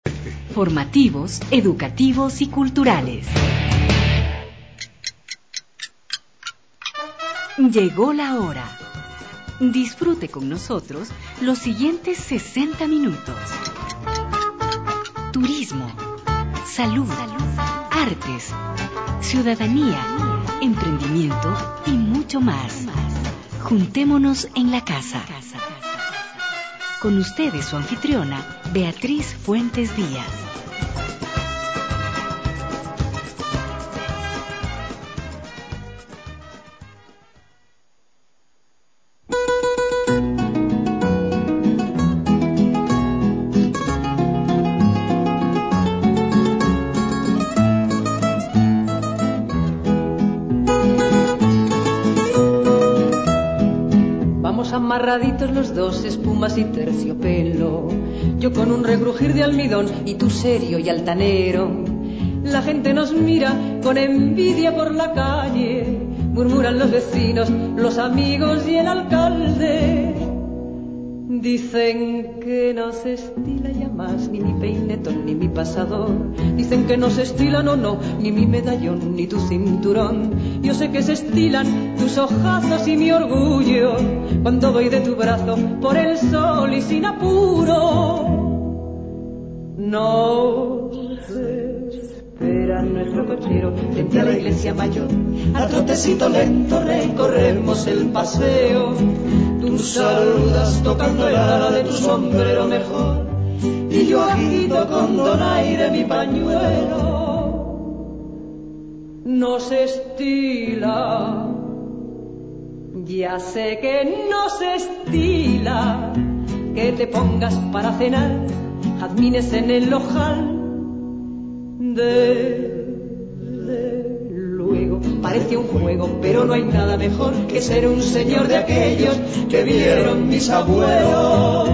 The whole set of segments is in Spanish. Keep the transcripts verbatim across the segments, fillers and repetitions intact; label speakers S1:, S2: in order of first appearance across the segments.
S1: Formativos, educativos y culturales. Llegó la hora. Disfrute con nosotros los siguientes sesenta minutos. Turismo, salud, artes, ciudadanía, emprendimiento y mucho más. Juntémonos en la casa. Con ustedes su anfitriona, Beatriz Fuentes Díaz.
S2: Amarraditos los dos, espumas y terciopelo, yo con un regrujir de almidón y tú serio y altanero. La gente nos mira con envidia por la calle, murmuran los vecinos, los amigos y el alcalde. Dicen que no se estila ya más ni mi peinetón ni mi pasador. Dicen que no se estilan, no, no, ni mi medallón ni tu cinturón. Yo sé que se estilan tus ojazos y mi orgullo cuando voy de tu brazo por el sol y sin apuro. No se espera nuestro cochero frente a la iglesia mayor. A trotecito lento recorremos el paseo. Tú saludas tocando el ala de tu sombrero mejor y yo agito con donaire mi pañuelo. No se estila, ya sé que no se estila, que te pongas para cenar jazmines en el ojal. Desde luego parece un juego, pero no hay nada mejor que ser un señor de aquellos que vieron mis abuelos.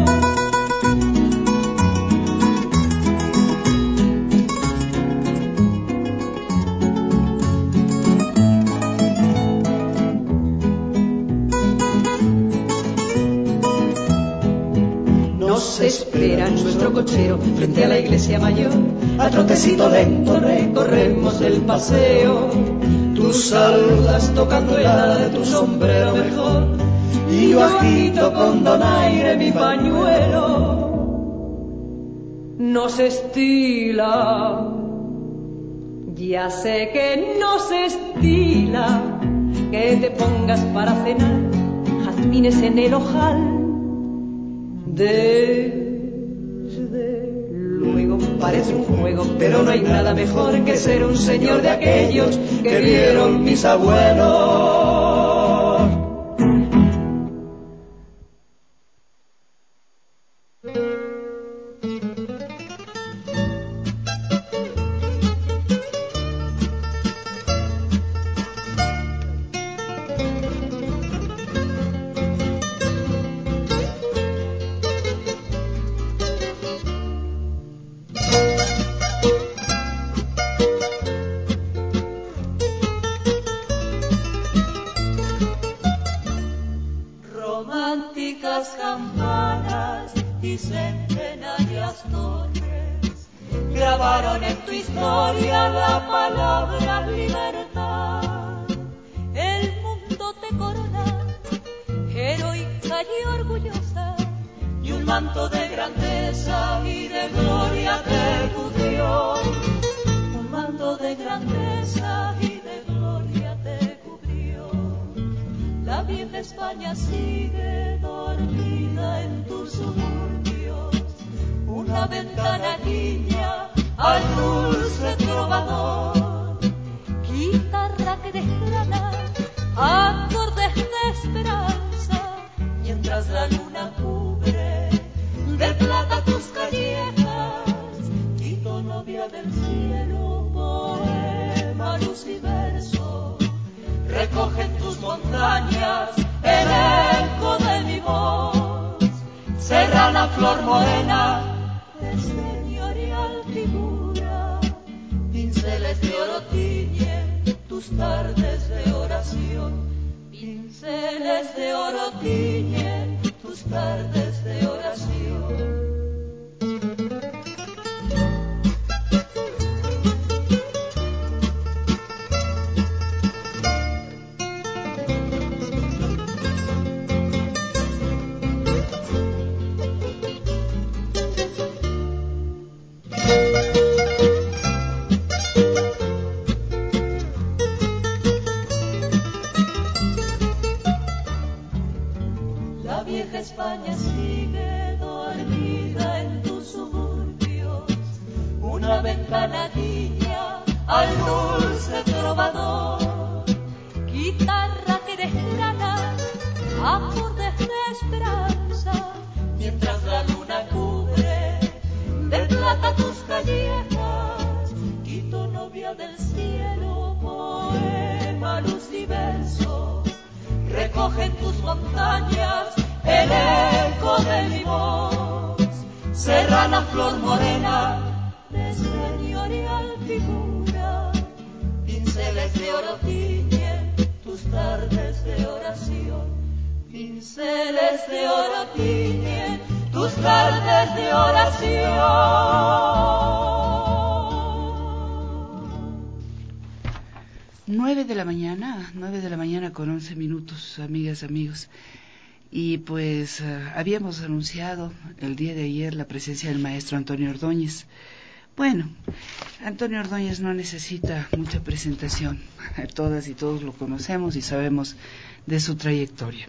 S2: Nos espera nuestro cochero frente a la iglesia mayor. A trotecito lento recorremos el paseo. Tú saludas tocando el ala de tu sombrero mejor y yo agito con donaire mi pañuelo. No se estila, ya sé que no se estila, que te pongas para cenar jazmines en el ojal. Desde luego parece un juego, pero no hay nada mejor que ser un señor de aquellos que vieron mis abuelos. acerca la niña al dulce trovador. Guitarra que desgrana acordes de esperanza, mientras la luna cubre de plata tus callejas. Quito, novia del cielo, poema, luz y verso, recoge en tus montañas el eco de mi voz. Serrana, flor morena de señorial figura, pinceles de oro tiñen tus tardes de oración. Pinceles de oro tiñen tus tardes de oración.
S3: Nueve de la mañana, nueve de la mañana con once minutos, amigas, amigos. Y pues uh, habíamos anunciado el día de ayer la presencia del maestro Antonio Ordóñez. Bueno, Antonio Ordóñez no necesita mucha presentación. Todas y todos lo conocemos y sabemos de su trayectoria.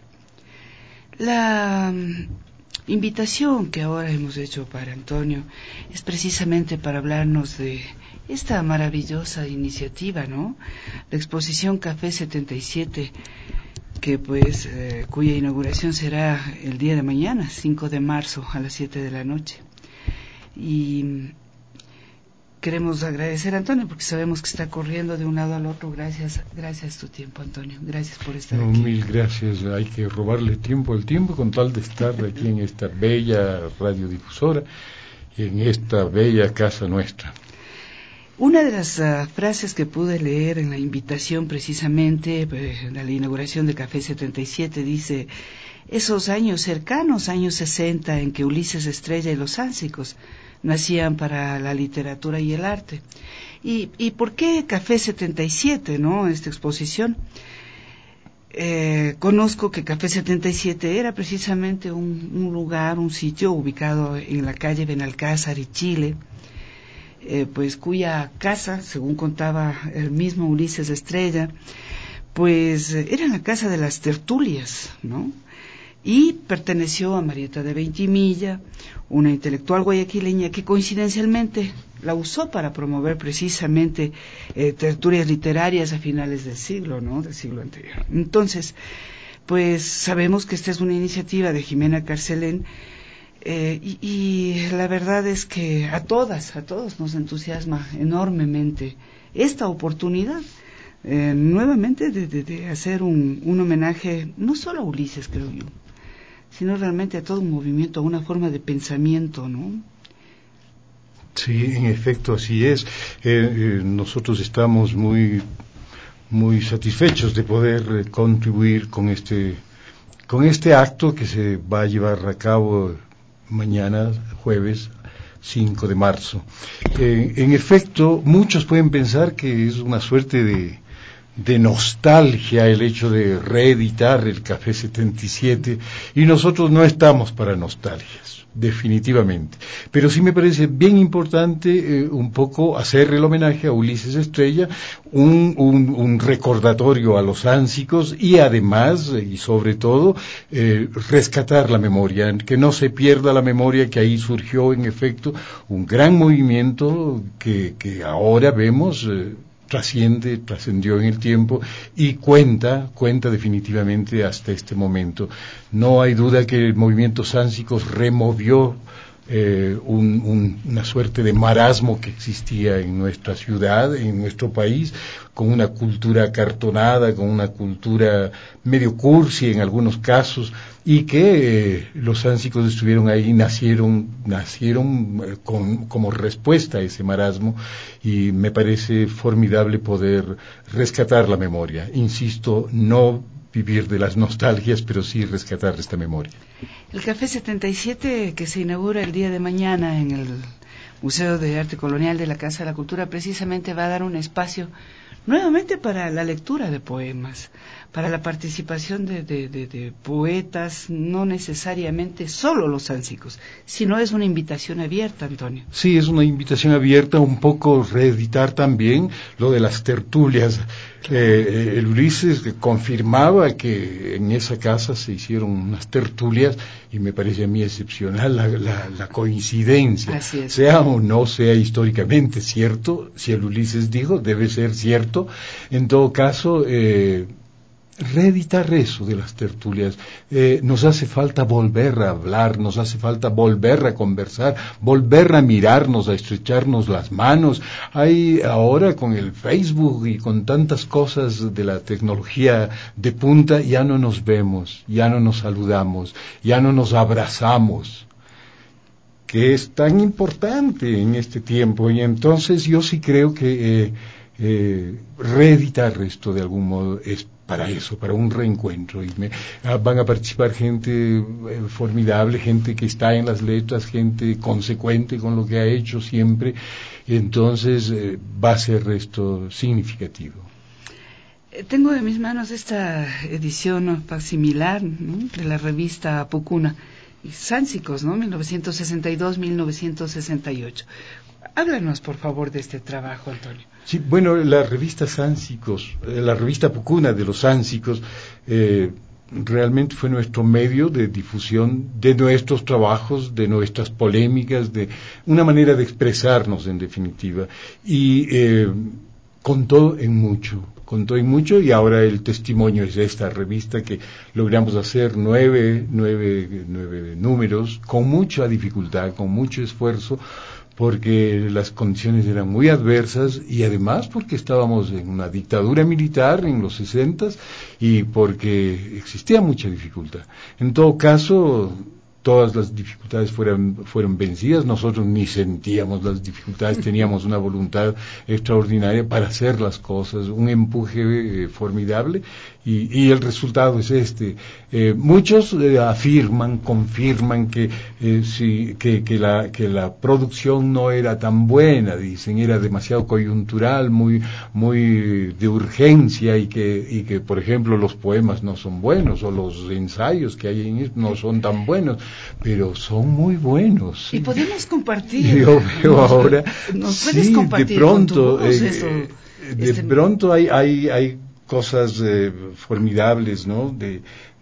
S3: La um, invitación que ahora hemos hecho para Antonio es precisamente para hablarnos de esta maravillosa iniciativa, ¿no? La exposición Café setenta y siete, que pues eh, cuya inauguración será el día de mañana, cinco de marzo a las siete de la noche. Y queremos agradecer a Antonio porque sabemos que está corriendo de un lado al otro. Gracias, gracias tu tiempo, Antonio. Gracias por estar
S4: no,
S3: aquí.
S4: Mil gracias. Hay que robarle tiempo al tiempo con tal de estar aquí en esta bella radiodifusora y en esta bella casa nuestra.
S3: Una de las uh, frases que pude leer en la invitación precisamente eh, a la inauguración de Café setenta y siete dice: esos años cercanos, años sesenta, en que Ulises Estrella y los Sánsicos nacían para la literatura y el arte. ¿Y, y por qué Café setenta y siete, no? Esta exposición. Eh, conozco que Café setenta y siete era precisamente un, un lugar, un sitio ubicado en la calle Benalcázar y Chile, eh, pues cuya casa, según contaba el mismo Ulises Estrella, pues era la casa de las tertulias, ¿no? Y perteneció a Marieta de Veintimilla, una intelectual guayaquileña que coincidencialmente la usó para promover precisamente eh, tertulias literarias a finales del siglo, ¿no? Del siglo anterior. Entonces, pues sabemos que esta es una iniciativa de Jimena Carcelén, eh, y, y la verdad es que a todas, a todos nos entusiasma enormemente esta oportunidad. Eh, nuevamente de, de, de hacer un, un homenaje no solo a Ulises, creo yo, sino realmente a todo un movimiento, a una forma de pensamiento, ¿no?
S4: Sí, en efecto, así es. Eh, eh, nosotros estamos muy, muy satisfechos de poder eh, contribuir con este, con este acto que se va a llevar a cabo mañana, jueves cinco de marzo. Eh, en efecto, muchos pueden pensar que es una suerte de de nostalgia el hecho de reeditar el Café setenta y siete, y nosotros no estamos para nostalgias, definitivamente, pero sí me parece bien importante eh, un poco hacer el homenaje a Ulises Estrella, un, un, un recordatorio a los Sánsicos y además eh, y sobre todo eh, rescatar la memoria, que no se pierda la memoria, que ahí surgió en efecto un gran movimiento que, que ahora vemos eh, trasciende, trascendió en el tiempo y cuenta, cuenta definitivamente hasta este momento. No hay duda que el movimiento Sánsicos removió eh, un, un, una suerte de marasmo que existía en nuestra ciudad, en nuestro país, con una cultura acartonada, con una cultura medio cursi en algunos casos, y que eh, los Sánsicos estuvieron ahí, nacieron, nacieron eh, con, como respuesta a ese marasmo, y me parece formidable poder rescatar la memoria. Insisto, no vivir de las nostalgias, pero sí rescatar esta memoria.
S3: El Café setenta y siete, que se inaugura el día de mañana en el Museo de Arte Colonial de la Casa de la Cultura, precisamente va a dar un espacio nuevamente para la lectura de poemas, para la participación de, de, de, de poetas, no necesariamente solo los sánsicos, sino es una invitación abierta, Antonio.
S4: Sí, es una invitación abierta, un poco reeditar también lo de las tertulias. Eh, el Ulises confirmaba que en esa casa se hicieron unas tertulias y me parece a mí excepcional la, la, la coincidencia.
S3: Así es.
S4: Seamos o no sea históricamente cierto. Si el Ulises dijo, debe ser cierto. En todo caso, eh, reeditar eso de las tertulias. Eh, nos hace falta volver a hablar, nos hace falta volver a conversar, volver a mirarnos, a estrecharnos las manos. Hay ahora con el Facebook y con tantas cosas de la tecnología de punta, ya no nos vemos, ya no nos saludamos, ya no nos abrazamos, que es tan importante en este tiempo. Y entonces yo sí creo que eh, eh, reeditar esto de algún modo es para eso, para un reencuentro. Y me, ah, van a participar gente eh, formidable, gente que está en las letras, gente consecuente con lo que ha hecho siempre. Y entonces eh, va a ser esto significativo.
S3: Tengo en mis manos esta edición facsimilar, ¿no?, de la revista Pucuna, Sánsicos, ¿no?, mil novecientos sesenta y dos a mil novecientos sesenta y ocho. Háblanos, por favor, de este trabajo, Antonio.
S4: Sí, bueno, la revista Sánsicos, eh, la revista Pucuna de los Sánsicos, eh, realmente fue nuestro medio de difusión de nuestros trabajos, de nuestras polémicas, de una manera de expresarnos, en definitiva. Y eh, contó en mucho, contó en mucho, y ahora el testimonio es esta revista que logramos hacer nueve, nueve, nueve números, con mucha dificultad, con mucho esfuerzo, porque las condiciones eran muy adversas y además porque estábamos en una dictadura militar en los sesentas y porque existía mucha dificultad. En todo caso, todas las dificultades fueron, fueron vencidas, nosotros ni sentíamos las dificultades, teníamos una voluntad extraordinaria para hacer las cosas, un empuje eh, formidable, y, y el resultado es este. Eh, muchos eh, afirman, confirman que, eh, sí, que, que, la, que la producción no era tan buena, dicen, era demasiado coyuntural, muy, muy de urgencia, y que, y que, por ejemplo, los poemas no son buenos, o los ensayos que hay en esto no son tan buenos, pero son muy buenos.
S3: Y podemos compartir.
S4: Yo veo
S3: nos,
S4: ahora,
S3: ¿nos puedes
S4: sí,
S3: compartir
S4: de pronto,
S3: con tu voz
S4: eh,
S3: esto,
S4: de
S3: este...
S4: pronto hay, hay, hay cosas eh, formidables, ¿no? De,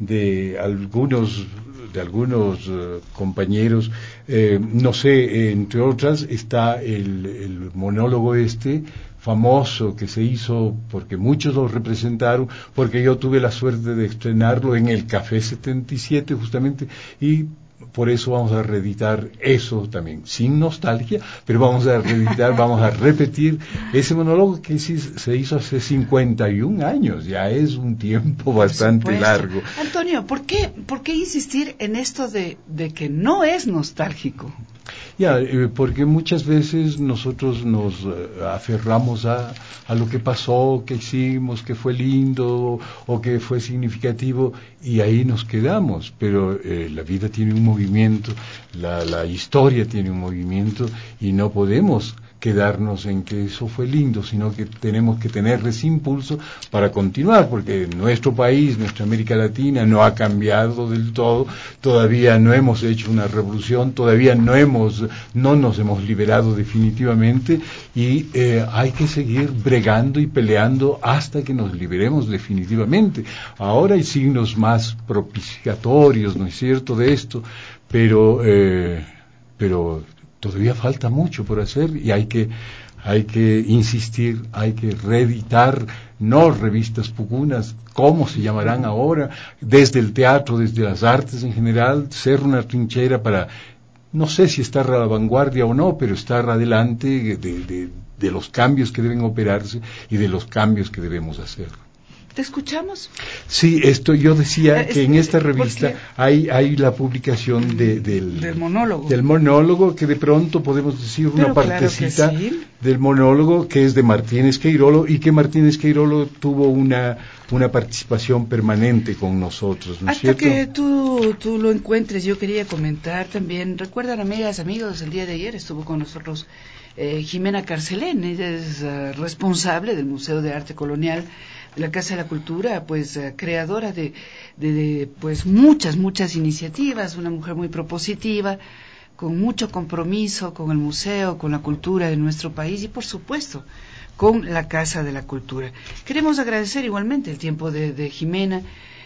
S4: de algunos, de algunos uh, compañeros, eh, no sé, eh, entre otras está el, el monólogo este famoso que se hizo porque muchos lo representaron, porque yo tuve la suerte de estrenarlo en el Café setenta y siete justamente, y por eso vamos a reeditar eso también, sin nostalgia, pero vamos a reeditar, vamos a repetir ese monólogo que se hizo hace cincuenta y un años, ya es un tiempo bastante largo.
S3: Antonio, ¿por qué, por qué insistir en esto de, de que no es nostálgico?
S4: Ya, eh, porque muchas veces nosotros nos eh, aferramos a, a lo que pasó, que hicimos, que fue lindo o que fue significativo, y ahí nos quedamos, pero eh, la vida tiene un movimiento, la, la historia tiene un movimiento, y no podemos quedarnos en que eso fue lindo, sino que tenemos que tener ese impulso para continuar, porque nuestro país, nuestra América Latina no ha cambiado del todo, todavía no hemos hecho una revolución, todavía no hemos, no nos hemos liberado definitivamente, y eh, hay que seguir bregando y peleando hasta que nos liberemos definitivamente. Ahora hay signos más propiciatorios, ¿no es cierto?, de esto, pero eh, pero todavía falta mucho por hacer, y hay que hay que insistir, hay que reeditar, no revistas pucunas, ¿cómo se llamarán ahora? Desde el teatro, desde las artes en general, ser una trinchera para, no sé si estar a la vanguardia o no, pero estar adelante de, de, de los cambios que deben operarse y de los cambios que debemos hacer.
S3: ¿Te escuchamos?
S4: Sí, esto yo decía
S3: eh,
S4: que en esta revista hay hay la publicación de, del,
S3: del monólogo.
S4: Del monólogo, que de pronto podemos decir una
S3: Pero
S4: partecita
S3: claro que sí.
S4: del monólogo, que es de Martínez Queirolo, y que Martínez Queirolo tuvo una una participación permanente con nosotros, ¿no es
S3: Hasta
S4: cierto?
S3: que tú, tú lo encuentres, yo quería comentar también, recuerdan, amigas, amigos, el día de ayer estuvo con nosotros eh, Jimena Carcelén, ella es uh, responsable del Museo de Arte Colonial de la Casa de la Cultura, pues uh, creadora de, de, de pues muchas, muchas iniciativas, una mujer muy propositiva, con mucho compromiso con el museo, con la cultura de nuestro país y por supuesto con la Casa de la Cultura. Queremos agradecer igualmente el tiempo de, de Jimena,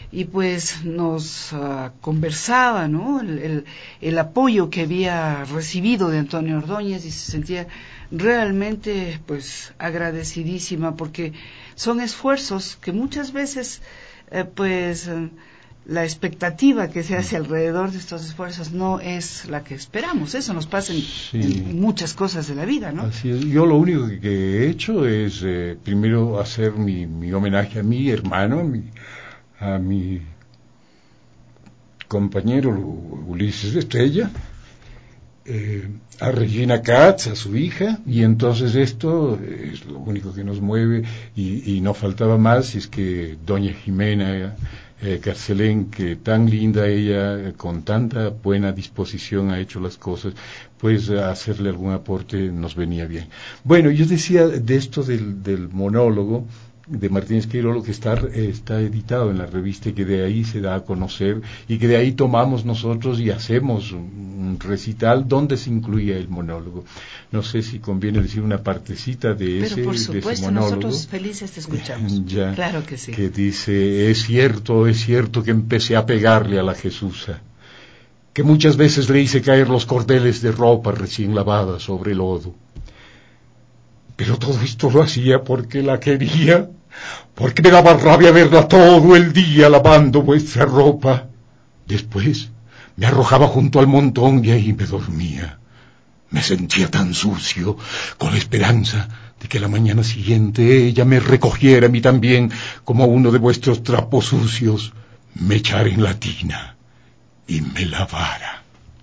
S3: y pues nos uh, conversaba, ¿no? El, el, el apoyo que había recibido de Antonio Ordóñez, y se sentía realmente pues agradecidísima, porque son esfuerzos que muchas veces eh, pues eh, la expectativa que se hace alrededor de estos esfuerzos no es la que esperamos. Eso nos pasa en, sí. en muchas cosas de la vida, ¿no?
S4: Así es. Yo lo único que he hecho es eh, primero hacer mi, mi homenaje a mi hermano, a mi, a mi compañero Ulises Estrella, eh, a Regina Katz, a su hija, y entonces esto es lo único que nos mueve, y, y no faltaba más, y es que doña Jimena eh, Carcelén, que tan linda ella, eh, con tanta buena disposición ha hecho las cosas, pues hacerle algún aporte nos venía bien. Bueno, yo decía de esto del, del monólogo de Martínez Quirolo, que está, está editado en la revista, y que de ahí se da a conocer, y que de ahí tomamos nosotros y hacemos un recital donde se incluía el monólogo. No sé si conviene decir una partecita de, ese,
S3: Pero por supuesto,
S4: de ese monólogo.
S3: Nosotros felices te escuchamos.
S4: Ya,
S3: claro que sí.
S4: Que dice: es cierto, es cierto que empecé a pegarle a la Jesusa, que muchas veces le hice caer los cordeles de ropa recién lavada sobre el lodo. Pero todo esto lo hacía porque la quería, porque me daba rabia verla todo el día lavando vuestra ropa. Después me arrojaba junto al montón y ahí me dormía. Me sentía tan sucio, con la esperanza de que la mañana siguiente ella me recogiera a mí también, como uno de vuestros trapos sucios, me echara en la tina y me lavara.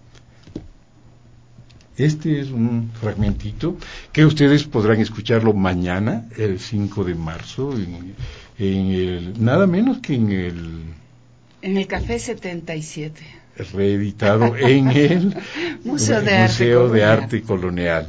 S4: Este es un fragmentito que ustedes podrán escucharlo mañana, el cinco de marzo, en, en el, nada menos que en el...
S3: En el Café setenta y siete.
S4: Reeditado en el
S3: Museo, de,
S4: Museo
S3: Arte
S4: de Arte Colonial.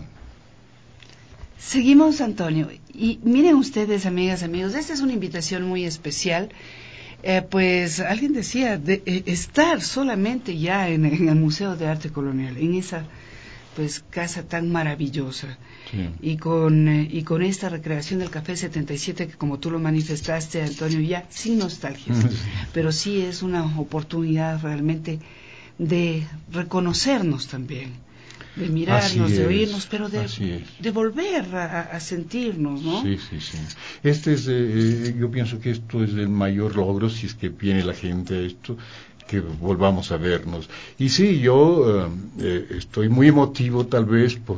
S3: Seguimos, Antonio. Y miren ustedes, amigas, amigos, esta es una invitación muy especial. Eh, pues alguien decía, de, eh, estar solamente ya en, en el Museo de Arte Colonial, en esa... pues casa tan maravillosa, sí. y con eh, y con esta recreación del Café setenta y siete, que como tú lo manifestaste, Antonio, ya sin nostalgia, sí. pero sí es una oportunidad realmente de reconocernos también, de mirarnos, de oírnos, pero de, de volver a, a sentirnos, ¿no?
S4: Sí, sí, sí. Este es, eh, yo pienso que esto es el mayor logro, si es que viene la gente a esto, que volvamos a vernos. Y sí, yo eh, estoy muy emotivo tal vez por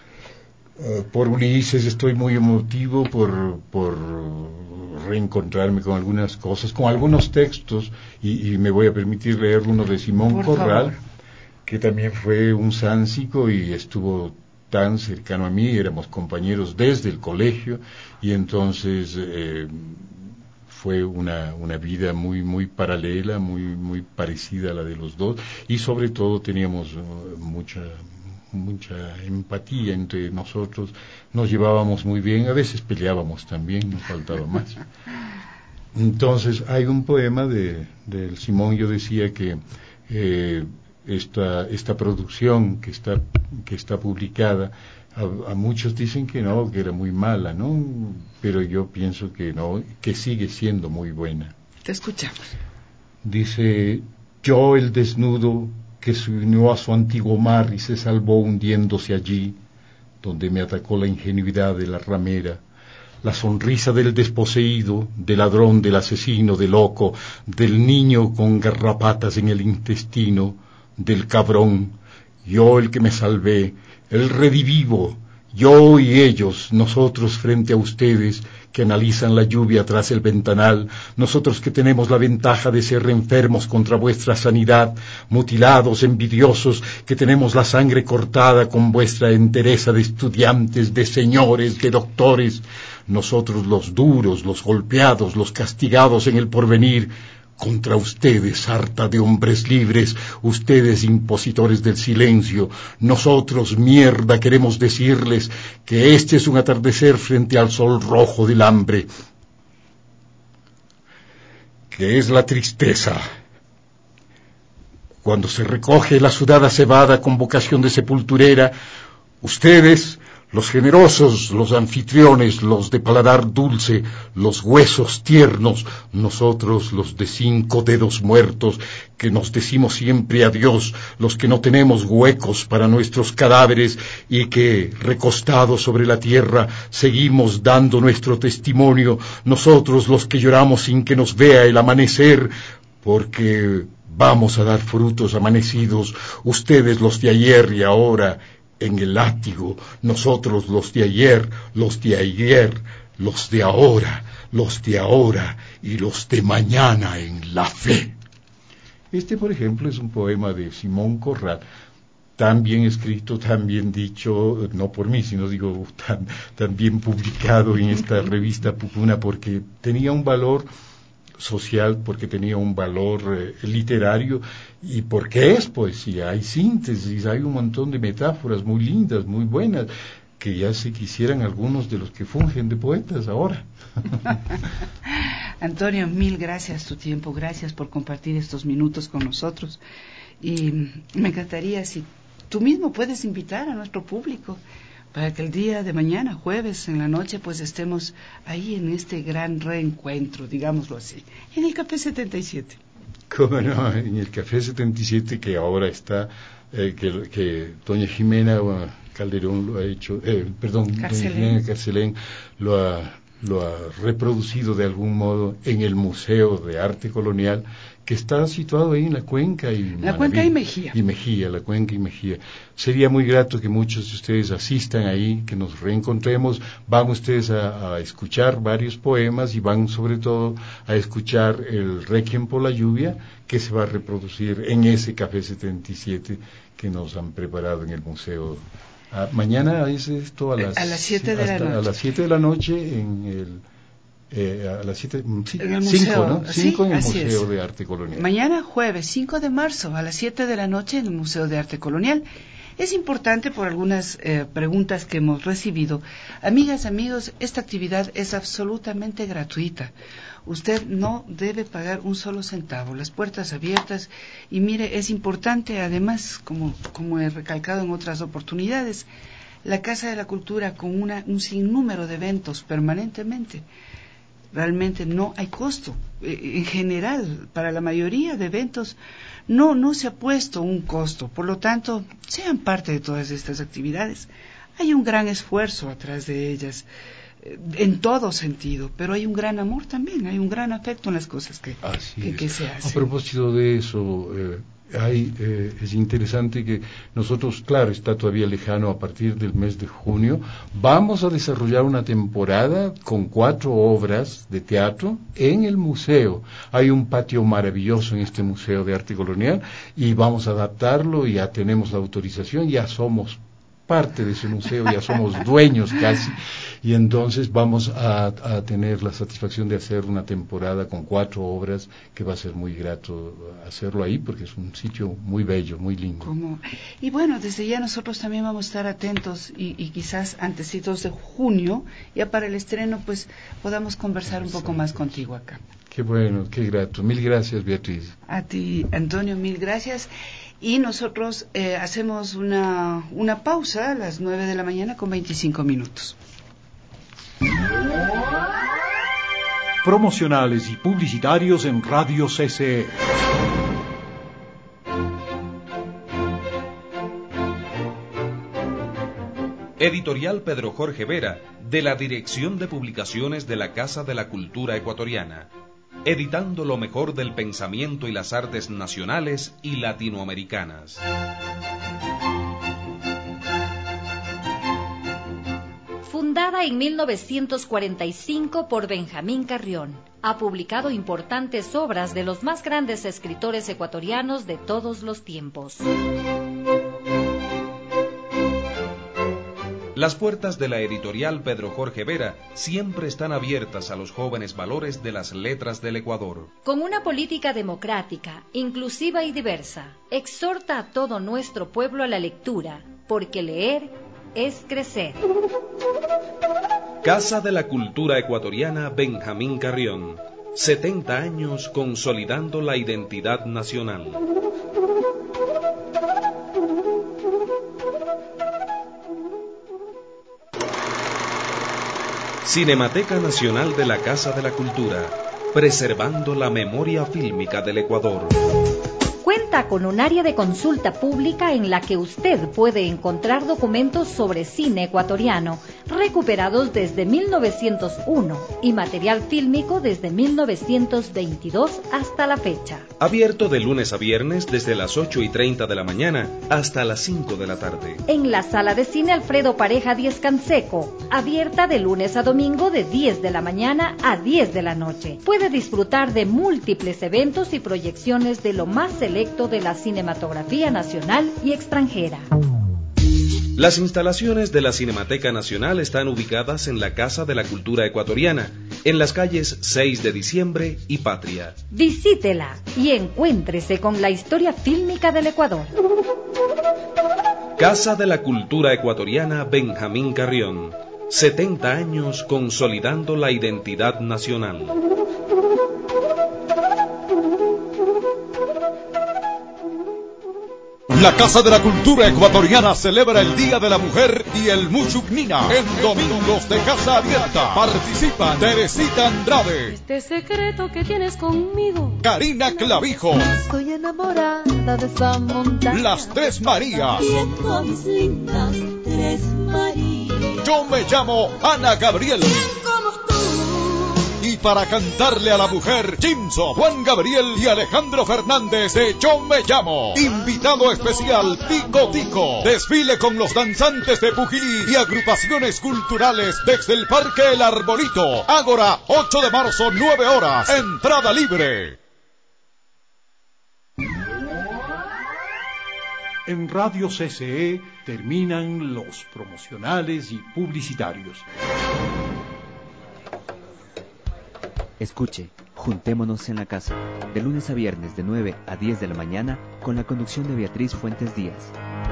S4: uh, por Ulises, estoy muy emotivo por por reencontrarme con algunas cosas, con algunos textos, y, y me voy a permitir leer uno de Simón por Corral, favor. Que también fue un sánsico y estuvo tan cercano a mí, éramos compañeros desde el colegio, y entonces eh, fue una, una vida muy muy paralela, muy muy parecida a la de los dos, y sobre todo teníamos uh, mucha mucha empatía entre nosotros, nos llevábamos muy bien, a veces peleábamos también, no faltaba más. Entonces hay un poema de, de Simón, yo decía que eh, esta esta producción que está que está publicada, A, a muchos dicen que no, que era muy mala, ¿no? Pero yo pienso que no, que sigue siendo muy buena.
S3: Te escuchamos.
S4: Dice: yo, el desnudo que se unió a su antiguo mar y se salvó hundiéndose allí, donde me atacó la ingenuidad de la ramera, la sonrisa del desposeído, del ladrón, del asesino, del loco, del niño con garrapatas en el intestino, del cabrón, yo el que me salvé, el redivivo, yo y ellos, nosotros frente a ustedes que analizan la lluvia tras el ventanal, nosotros que tenemos la ventaja de ser enfermos contra vuestra sanidad, mutilados, envidiosos, que tenemos la sangre cortada con vuestra entereza de estudiantes, de señores, de doctores, nosotros los duros, los golpeados, los castigados en el porvenir, contra ustedes, sarta de hombres libres, ustedes impositores del silencio, nosotros, mierda, queremos decirles que este es un atardecer frente al sol rojo del hambre, que es la tristeza. Cuando se recoge la sudada cebada con vocación de sepulturera, ustedes,
S5: los generosos, los anfitriones, los de paladar dulce, los huesos tiernos, nosotros los de cinco dedos muertos, que nos decimos siempre adiós, los que no tenemos huecos para nuestros cadáveres y que, recostados sobre la tierra, seguimos dando nuestro testimonio, nosotros los que lloramos sin que nos vea el amanecer, porque vamos a dar frutos amanecidos, ustedes los de ayer y ahora, en el látigo, nosotros los de ayer, los de ayer, los de ahora, los de ahora y los de mañana en la fe.
S4: Este, por ejemplo, es un poema de Simón Corral, tan bien escrito, tan bien dicho, no por mí, sino digo, tan, tan bien publicado en esta revista Pucuna, porque tenía un valor social, porque tenía un valor eh, literario, y porque es poesía, hay síntesis, hay un montón de metáforas muy lindas, muy buenas, que ya se quisieran algunos de los que fungen de poetas ahora.
S3: Antonio, mil gracias tu tiempo, gracias por compartir estos minutos con nosotros, y me encantaría si tú mismo puedes invitar a nuestro público para que el día de mañana, jueves, en la noche, pues estemos ahí en este gran reencuentro, digámoslo así, en el Café setenta y siete.
S4: ¿Cómo no? En el Café setenta y siete, que ahora está, eh, que, que doña Jimena Calderón lo ha hecho, eh, perdón,
S3: Carcelén.
S4: doña Jimena Carcelén lo ha, lo ha reproducido de algún modo en el Museo de Arte Colonial, que está situado ahí en la Cuenca y
S3: La Cuenca y Mejía.
S4: Y Mejía, la Cuenca y Mejía. Sería muy grato que muchos de ustedes asistan ahí, que nos reencontremos. Van ustedes a, a escuchar varios poemas y van sobre todo a escuchar el Requiem por la lluvia, que se va a reproducir en ese Café setenta y siete que nos han preparado en el museo. Ah, mañana es esto a las
S3: a las siete de la noche.
S4: A las siete de la noche en el Eh, a las siete, sí,
S3: en el
S4: cinco,
S3: museo,
S4: ¿no? Cinco
S3: sí,
S4: en el
S3: así
S4: Museo
S3: es.
S4: de Arte Colonial.
S3: Mañana jueves cinco de marzo a las siete de la noche en el Museo de Arte Colonial. Es importante por algunas eh, preguntas que hemos recibido. Amigas, amigos, esta actividad es absolutamente gratuita. Usted no debe pagar un solo centavo. Las puertas abiertas. Y mire, es importante además, como, como he recalcado en otras oportunidades, la Casa de la Cultura con una, un sinnúmero de eventos permanentemente. Realmente no hay costo. En general, para la mayoría de eventos no, no se ha puesto un costo. Por lo tanto, sean parte de todas estas actividades. Hay un gran esfuerzo atrás de ellas, en todo sentido, pero hay un gran amor también, hay un gran afecto en las cosas que, que, que se hacen.
S4: A propósito de eso, eh, hay, eh, es interesante que nosotros, claro, está todavía lejano, a partir del mes de junio, vamos a desarrollar una temporada con cuatro obras de teatro en el museo. Hay un patio maravilloso en este Museo de Arte Colonial y vamos a adaptarlo, ya tenemos la autorización, ya somos parte de ese museo, ya somos dueños casi, y entonces vamos a, a tener la satisfacción de hacer una temporada con cuatro obras, que va a ser muy grato hacerlo ahí, porque es un sitio muy bello, muy lindo.
S3: ¿Cómo? Y bueno, desde ya nosotros también vamos a estar atentos y, y quizás antecitos de junio, ya para el estreno, pues podamos conversar un poco más contigo acá.
S4: Qué bueno, qué grato. Mil gracias, Beatriz.
S3: A ti, Antonio, mil gracias. Y nosotros eh, hacemos una, una pausa a las nueve de la mañana con veinticinco minutos.
S6: Promocionales y publicitarios en Radio C C E.
S7: Editorial Pedro Jorge Vera, de la Dirección de Publicaciones de la Casa de la Cultura Ecuatoriana. Editando lo mejor del pensamiento y las artes nacionales y latinoamericanas.
S8: Fundada en mil novecientos cuarenta y cinco por Benjamín Carrión, ha publicado importantes obras de los más grandes escritores ecuatorianos de todos los tiempos.
S7: Las puertas de la editorial Pedro Jorge Vera siempre están abiertas a los jóvenes valores de las letras del Ecuador.
S8: Con una política democrática, inclusiva y diversa, exhorta a todo nuestro pueblo a la lectura, porque leer es crecer.
S7: Casa de la Cultura Ecuatoriana Benjamín Carrión. setenta años consolidando la identidad nacional. Cinemateca Nacional de la Casa de la Cultura, preservando la memoria fílmica del Ecuador.
S8: Cuenta con un área de consulta pública en la que usted puede encontrar documentos sobre cine ecuatoriano, recuperados desde mil novecientos uno y material fílmico desde mil novecientos veintidós hasta la fecha.
S7: Abierto de lunes a viernes desde las ocho y treinta de la mañana hasta las cinco de la tarde.
S8: En la sala de cine Alfredo Pareja Díez Canseco, abierta de lunes a domingo de diez de la mañana a diez de la noche. Puede disfrutar de múltiples eventos y proyecciones de lo más selecto de la cinematografía nacional y extranjera.
S7: Las instalaciones de la Cinemateca Nacional están ubicadas en la Casa de la Cultura Ecuatoriana, en las calles seis de diciembre y Patria.
S8: Visítela y encuéntrese con la historia fílmica del Ecuador.
S7: Casa de la Cultura Ecuatoriana Benjamín Carrión. setenta años consolidando la identidad nacional.
S6: La Casa de la Cultura Ecuatoriana celebra el Día de la Mujer y el Muchucnina en Domingos de Casa Abierta. Participan Teresita Andrade,
S9: este secreto que tienes conmigo,
S6: Karina Clavijo,
S9: estoy enamorada de esa montaña,
S6: Las Tres Marías,
S9: viendo a mis lindas Tres Marías.
S6: Yo me llamo Ana Gabriel. Y para cantarle a la mujer, Jimso, Juan Gabriel y Alejandro Fernández de Yo Me Llamo. Invitado especial, Tico Tico. Desfile con los danzantes de Pujilí y agrupaciones culturales desde el Parque El Arbolito. Ágora, ocho de marzo, nueve horas. Entrada libre. En Radio C C E terminan los promocionales y publicitarios.
S10: Escuche, Juntémonos en la Casa, de lunes a viernes de nueve a diez de la mañana, con la conducción de Beatriz Fuentes Díaz.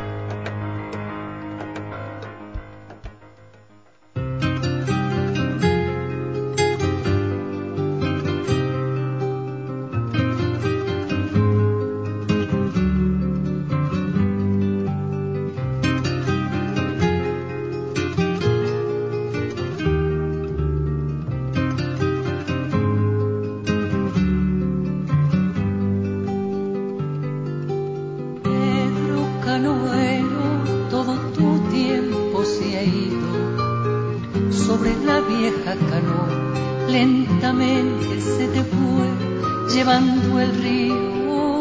S2: Lentamente se te fue llevando el río.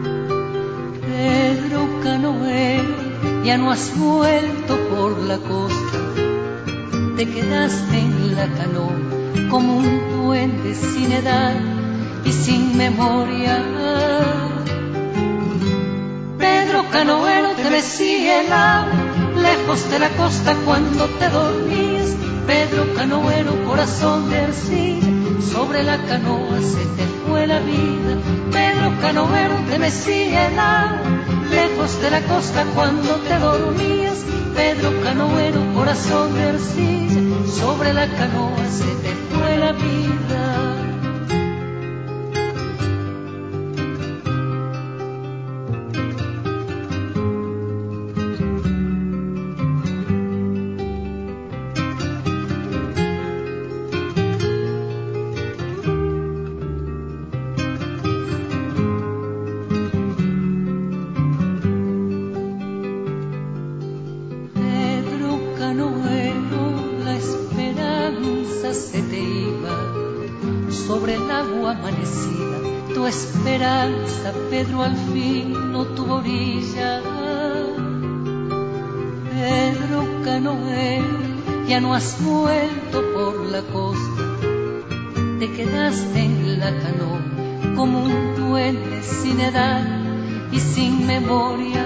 S2: Pedro Canoero, ya no has vuelto por la costa. Te quedaste en la canoa como un duende sin edad y sin memoria. Pedro Canoero, te mecía el agua lejos de la costa cuando te dormías. Pedro Canoero, corazón de arcilla, sobre la canoa se te fue la vida. Pedro Canoero, te mecía el agua lejos de la costa cuando te dormías. Pedro Canoero, corazón de arcilla, sobre la canoa se te fue la vida. Esperanza, Pedro, al fin no tuvo orilla. Pedro Canoero, ya no has vuelto por la costa. Te quedaste en la canoa como un duende sin edad y sin memoria.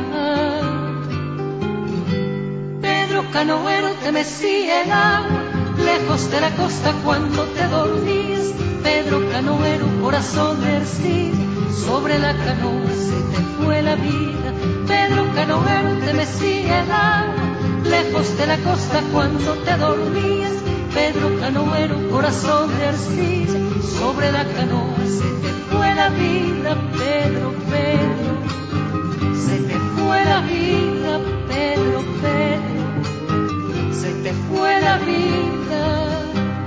S2: Pedro Canoero, te mecía el agua lejos de la costa cuando te dormías. Pedro Canoero, corazón de arcilla, sobre la canoa se te fue la vida. Pedro Canoero, te mecía el agua lejos de la costa cuando te dormías. Pedro Canoero, corazón de arcilla, sobre la canoa se te fue la vida. Pedro, Pedro, se te fue la vida. Pedro, Pedro, se te fue la vida.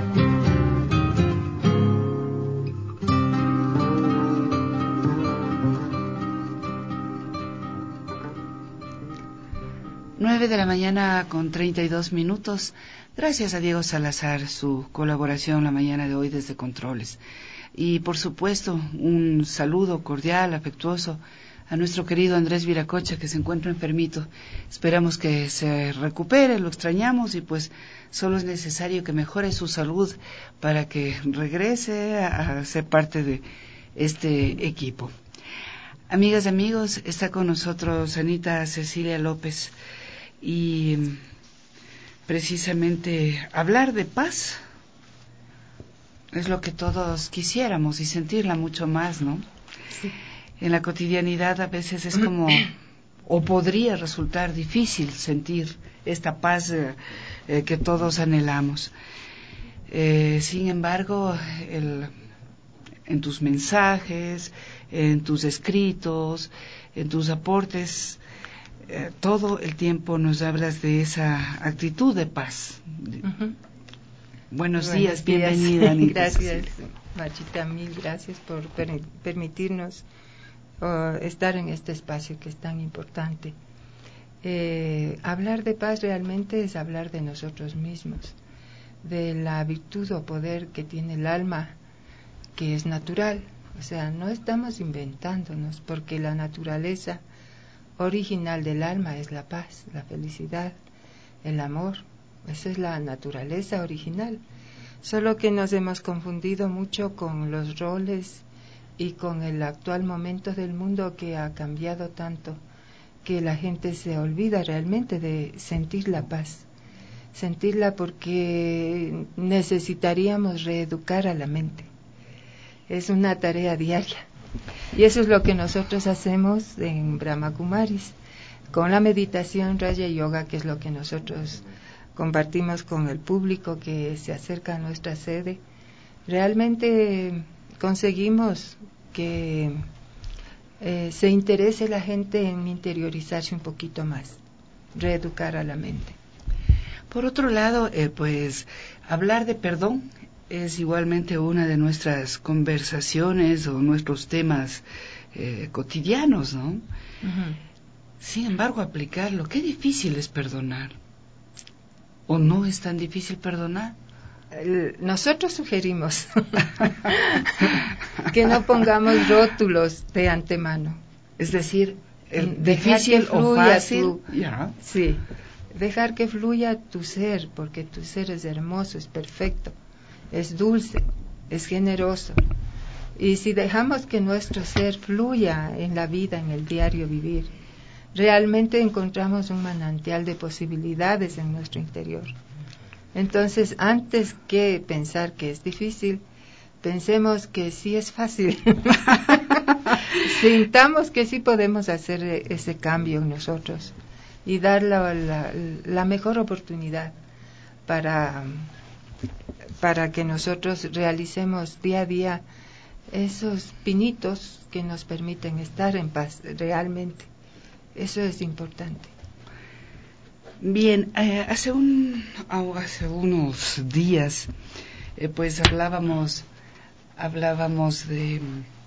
S3: Nueve de la mañana con treinta y dos minutos. Gracias a Diego Salazar, su colaboración la mañana de hoy desde Controles. Y por supuesto, un saludo cordial, afectuoso a nuestro querido Andrés Viracocha, que se encuentra enfermito. Esperamos que se recupere, lo extrañamos y pues solo es necesario que mejore su salud para que regrese a ser parte de este equipo. Amigas y amigos, está con nosotros Anita Cecilia López y precisamente hablar de paz es lo que todos quisiéramos y sentirla mucho más, ¿no? Sí. En la cotidianidad a veces es como, o podría resultar difícil sentir esta paz eh, eh, que todos anhelamos. Eh, sin embargo, el, en tus mensajes, en tus escritos, en tus aportes, eh, todo el tiempo nos hablas de esa actitud de paz. Uh-huh. Buenos, Buenos días, días, bienvenida.
S11: Gracias, Marchita, mil gracias por per- permitirnos uh, estar en este espacio que es tan importante. Eh, hablar de paz realmente es hablar de nosotros mismos, de la virtud o poder que tiene el alma, que es natural. O sea, no estamos inventándonos, porque la naturaleza original del alma es la paz, la felicidad, el amor. Esa es la naturaleza original. Solo que nos hemos confundido mucho con los roles y con el actual momento del mundo, que ha cambiado tanto que la gente se olvida realmente de sentir la paz. Sentirla porque necesitaríamos reeducar a la mente. Es una tarea diaria. Y eso es lo que nosotros hacemos en Brahma Kumaris, con la meditación Raya Yoga, que es lo que nosotros compartimos con el público que se acerca a nuestra sede. Realmente conseguimos que eh, se interese la gente en interiorizarse un poquito más, reeducar a la mente.
S3: Por otro lado, eh, pues hablar de perdón es igualmente una de nuestras conversaciones o nuestros temas eh, cotidianos, ¿no? Uh-huh. Sin embargo, aplicarlo, qué difícil es perdonar. ¿O no es tan difícil perdonar?
S11: El, nosotros sugerimos que no pongamos rótulos de antemano.
S3: Es decir, el difícil o fácil.
S11: Tu, yeah. Sí, dejar que fluya tu ser, porque tu ser es hermoso, es perfecto. Es dulce, es generoso. Y si dejamos que nuestro ser fluya en la vida, en el diario vivir, realmente encontramos un manantial de posibilidades en nuestro interior. Entonces, antes que pensar que es difícil, pensemos que sí es fácil. Sintamos que sí podemos hacer ese cambio en nosotros y dar la, la, la mejor oportunidad para... para que nosotros realicemos día a día esos pinitos que nos permiten estar en paz realmente. Eso es importante.
S3: Bien, eh, hace un hace unos días eh, pues hablábamos hablábamos de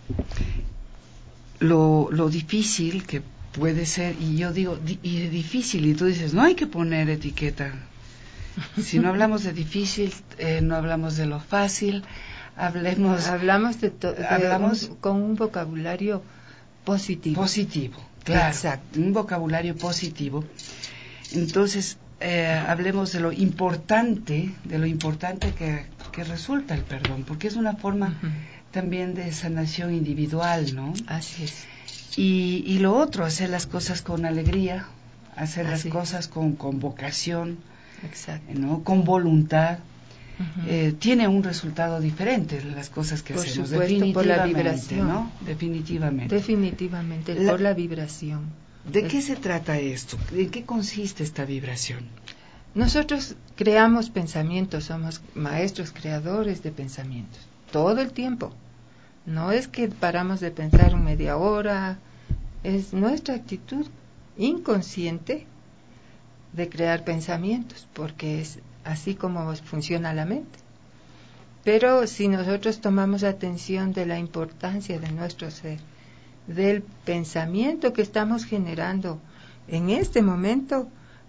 S3: lo, lo difícil que puede ser, y yo digo di, y difícil, y tú dices no hay que poner etiqueta. Si no hablamos de difícil, eh, no hablamos de lo fácil, hablemos...
S11: Hablamos de, to- de hablamos un, con un vocabulario positivo.
S3: Positivo, claro.
S11: Exacto.
S3: Un vocabulario positivo. Entonces, eh, hablemos de lo importante, de lo importante que, que resulta el perdón, porque es una forma uh-huh. también de sanación individual, ¿no?
S11: Así es.
S3: Y, y lo otro, hacer las cosas con alegría, hacer
S11: Así
S3: las
S11: es.
S3: cosas con, con vocación.
S11: Exacto.
S3: ¿no? Con voluntad, uh-huh. eh, tiene un resultado diferente las cosas que
S11: por
S3: hacemos.
S11: Supuesto,
S3: definitivamente,
S11: por la vibración,
S3: ¿no? Definitivamente.
S11: Definitivamente, la, por la vibración.
S3: ¿De qué se trata esto? ¿En qué consiste esta vibración?
S11: Nosotros creamos pensamientos, somos maestros creadores de pensamientos, todo el tiempo. No es que paramos de pensar media hora, es nuestra actitud inconsciente de crear pensamientos, porque es así como funciona la mente. Pero si nosotros tomamos atención de la importancia de nuestro ser, del pensamiento que estamos generando en este momento,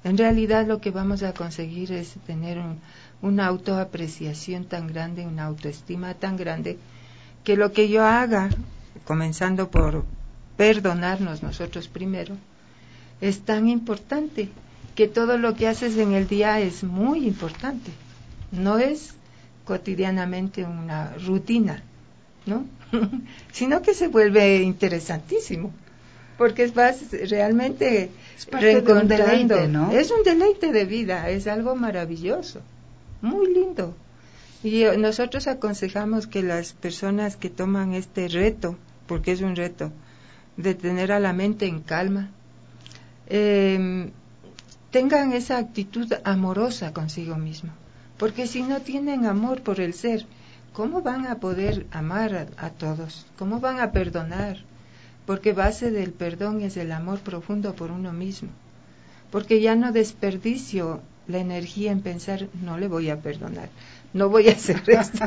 S11: En realidad lo que vamos a conseguir es tener un, una autoapreciación tan grande, una autoestima tan grande, que lo que yo haga, comenzando por perdonarnos nosotros primero, es tan importante, que todo lo que haces en el día es muy importante. No es cotidianamente una rutina, ¿no? Sino que se vuelve interesantísimo, porque vas realmente
S3: es reencontrando, de un deleite, ¿no?
S11: Es un deleite de vida, es algo maravilloso, muy lindo. Y nosotros aconsejamos que las personas que toman este reto, porque es un reto, de tener a la mente en calma, eh, tengan esa actitud amorosa consigo mismo, porque si no tienen amor por el ser, ¿cómo van a poder amar a, a todos? ¿Cómo van a perdonar? Porque base del perdón es el amor profundo por uno mismo, porque ya no desperdicio la energía en pensar, no le voy a perdonar, no voy a hacer esto.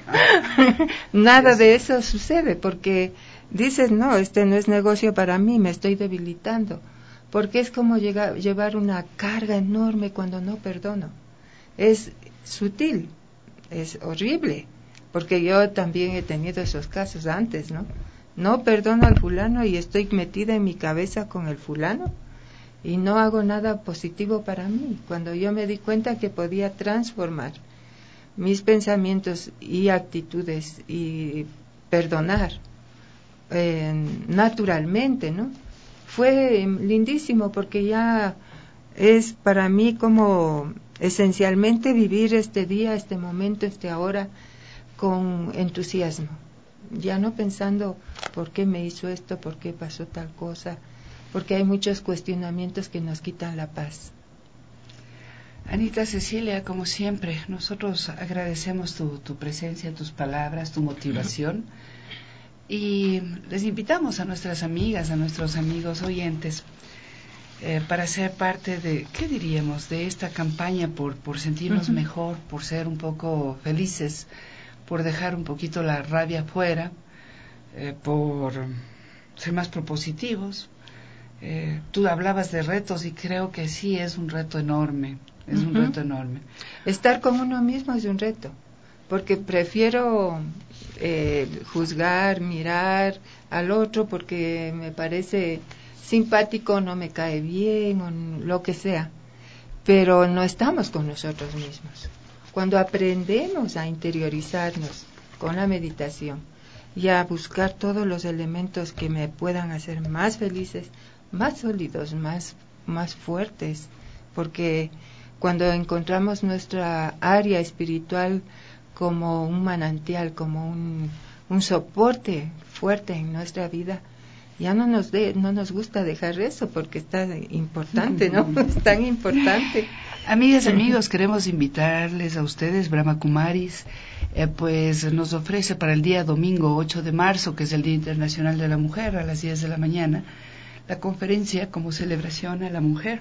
S11: Nada de eso sucede, porque dices, no, este no es negocio para mí, me estoy debilitando, porque es como llegar, llevar una carga enorme cuando no perdono. Es sutil, es horrible, porque yo también he tenido esos casos antes, ¿no? No perdono al fulano y estoy metida en mi cabeza con el fulano y no hago nada positivo para mí, cuando yo me di cuenta que podía transformar mis pensamientos y actitudes y perdonar eh, naturalmente, ¿no? Fue lindísimo, porque ya es para mí como esencialmente vivir este día, este momento, este ahora con entusiasmo, ya no pensando por qué me hizo esto, por qué pasó tal cosa, porque hay muchos cuestionamientos que nos quitan la paz.
S3: Anita Cecilia, como siempre, nosotros agradecemos tu, tu presencia, tus palabras, tu motivación, y les invitamos a nuestras amigas, a nuestros amigos oyentes, eh, para ser parte de, ¿qué diríamos?, de esta campaña por, por sentirnos uh-huh. mejor, por ser un poco felices, por dejar un poquito la rabia afuera, eh, por ser más propositivos. Eh, tú hablabas de retos y creo que sí es un reto enorme, es uh-huh. un reto enorme.
S11: Estar con uno mismo es un reto, porque prefiero eh, juzgar, mirar al otro porque me parece simpático, no me cae bien o lo que sea, pero no estamos con nosotros mismos. Cuando aprendemos a interiorizarnos con la meditación y a buscar todos los elementos que me puedan hacer más felices, más sólidos, más, más fuertes, porque cuando encontramos nuestra área espiritual como un manantial, como un, un soporte fuerte en nuestra vida, ya no nos de, no nos gusta dejar eso, porque está importante, ¿no? Es tan importante.
S3: Amigas, amigos, queremos invitarles a ustedes, Brahma Kumaris, eh, pues nos ofrece para el día domingo ocho de marzo, que es el Día Internacional de la Mujer, a las diez de la mañana, la conferencia como celebración a la mujer,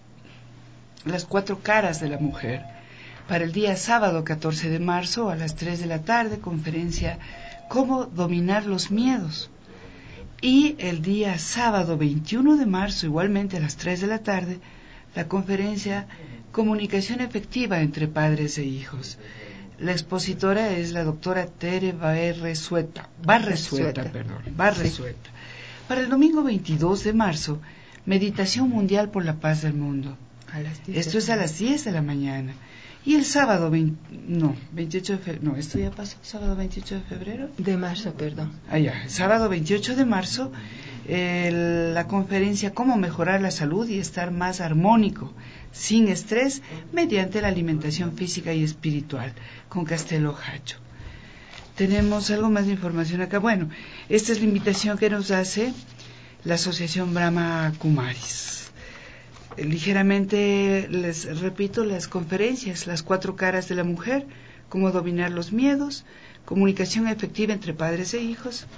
S3: las cuatro caras de la mujer. Para el día sábado catorce de marzo, a las tres de la tarde, conferencia cómo dominar los miedos. Y el día sábado veintiuno de marzo, igualmente a las tres de la tarde, la conferencia Comunicación efectiva entre padres e hijos. La expositora es la doctora Tere Barresueta, Barresueta, perdón, Barresueta. Sí. Para el domingo veintidós de marzo, Meditación Mundial por la Paz del Mundo.
S11: A las diez
S3: Esto es a las diez de la mañana. Y el sábado, veinte, no, veintiocho de febrero, no, esto ya pasó, sábado veintiocho de febrero.
S11: De marzo, perdón.
S3: Ah, ya, el sábado veintiocho de marzo, el, la conferencia Cómo mejorar la salud y estar más armónico, sin estrés, mediante la alimentación física y espiritual, con Castelo Hacho. Tenemos algo más de información acá. Bueno, esta es la invitación que nos hace la Asociación Brahma Kumaris. Ligeramente les repito las conferencias: las cuatro caras de la mujer, cómo dominar los miedos, comunicación efectiva entre padres e hijos,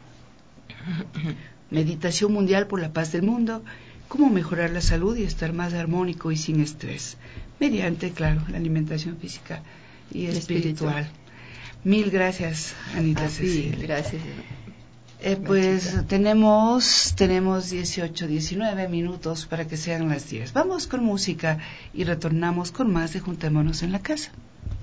S3: meditación mundial por la paz del mundo, cómo mejorar la salud y estar más armónico y sin estrés, mediante, claro, la alimentación física y espiritual. espiritual. Mil gracias, Anita Cecilia.
S11: Gracias.
S3: Eh, pues tenemos tenemos dieciocho, diecinueve minutos para que sean las diez. Vamos con música y retornamos con más de Juntémonos en la Casa.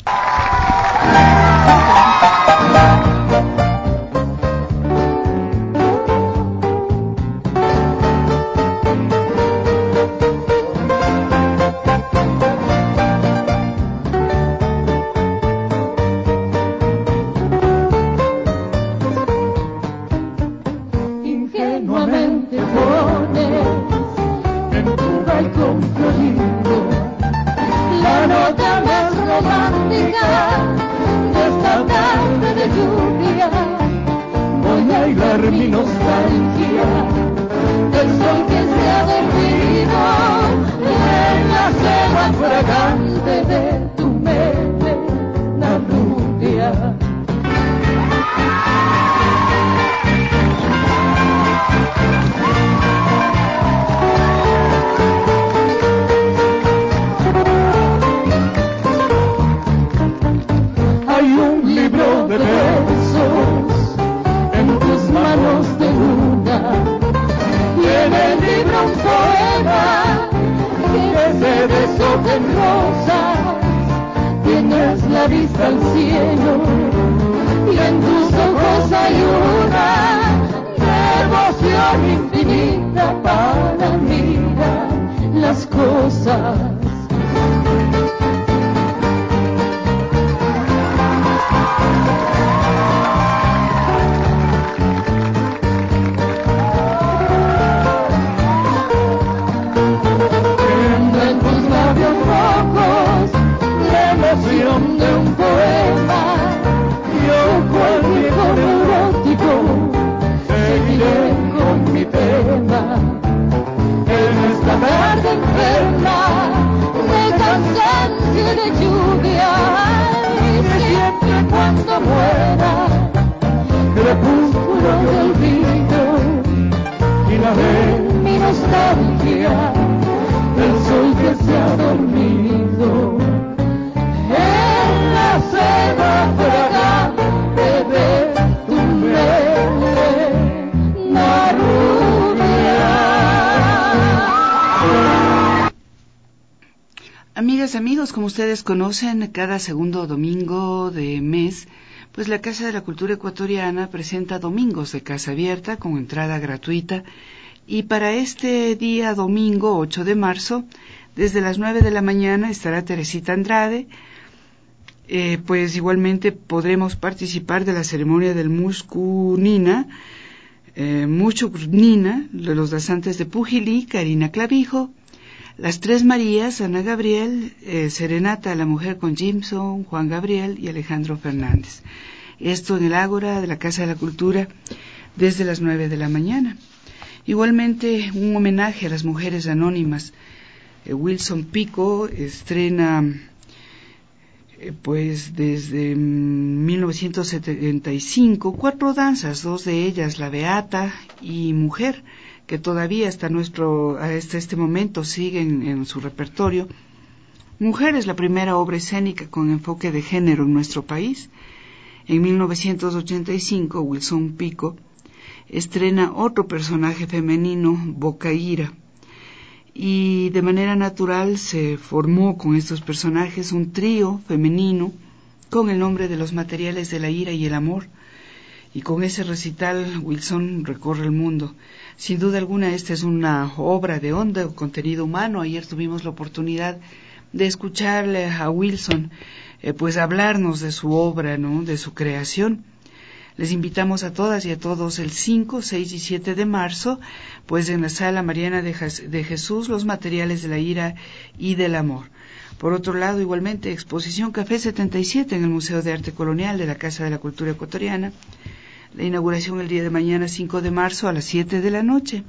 S2: Mi nostalgia del sol que se ha dormido en la selva fragante de tu melena rubia. Hay un libro de versos en tus manos de luna, y en el libro un poema que se deshoja en rosas. Tienes la vista al cielo y en tus ojos hay una devoción infinita para mirar las cosas. De un poema, yo cual viejo neurótico seguiré con mi tema en esta tarde enferma de cansancio y de lluvia, y que siempre cuando muera crepúsculo de olvido y la de mi nostalgia del sol que se ha dormido en la selva fragante de tu melena rubia.
S3: Amigas, amigos, como ustedes conocen, cada segundo domingo de mes, pues la Casa de la Cultura Ecuatoriana presenta domingos de casa abierta con entrada gratuita, y para este día domingo ocho de marzo, desde las nueve de la mañana estará Teresita Andrade. Eh, pues igualmente podremos participar de la ceremonia del Muscunina, eh, Muchunina, de los danzantes de Pujilí, Karina Clavijo, las Tres Marías, Ana Gabriel, eh, Serenata a la Mujer con Jimson, Juan Gabriel y Alejandro Fernández. Esto en el Ágora de la Casa de la Cultura desde las nueve de la mañana. Igualmente un homenaje a las mujeres anónimas. Eh, Wilson Pico estrena pues desde mil novecientos setenta y cinco cuatro danzas, dos de ellas, la Beata y Mujer, que todavía hasta nuestro hasta este momento siguen en su repertorio. Mujer es la primera obra escénica con enfoque de género en nuestro país. En mil novecientos ochenta y cinco Wilson Pico estrena otro personaje femenino, Bocaíra, y de manera natural se formó con estos personajes un trío femenino con el nombre de Los Materiales de la Ira y el Amor, y con ese recital Wilson recorre el mundo. Sin duda alguna esta es una obra de hondo contenido humano. Ayer tuvimos la oportunidad de escucharle a Wilson eh, pues hablarnos de su obra, ¿no?, de su creación. Les invitamos a todas y a todos el cinco, seis y siete de marzo, pues en la Sala Mariana de, de Jesús, Los Materiales de la Ira y del Amor. Por otro lado, igualmente, exposición Café setenta y siete en el Museo de Arte Colonial de la Casa de la Cultura Ecuatoriana. La inauguración el día de mañana, cinco de marzo, a las siete de la noche.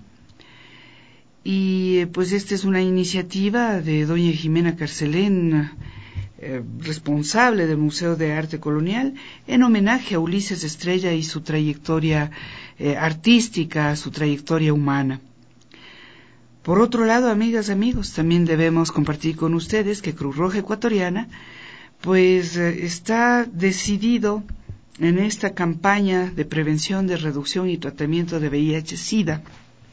S3: Y pues esta es una iniciativa de doña Jimena Carcelén, Eh, responsable del Museo de Arte Colonial, en homenaje a Ulises Estrella y su trayectoria eh, artística, su trayectoria humana. Por otro lado, amigas, amigos, también debemos compartir con ustedes que Cruz Roja Ecuatoriana pues eh, está decidido en esta campaña de prevención, de reducción y tratamiento de V I H SIDA.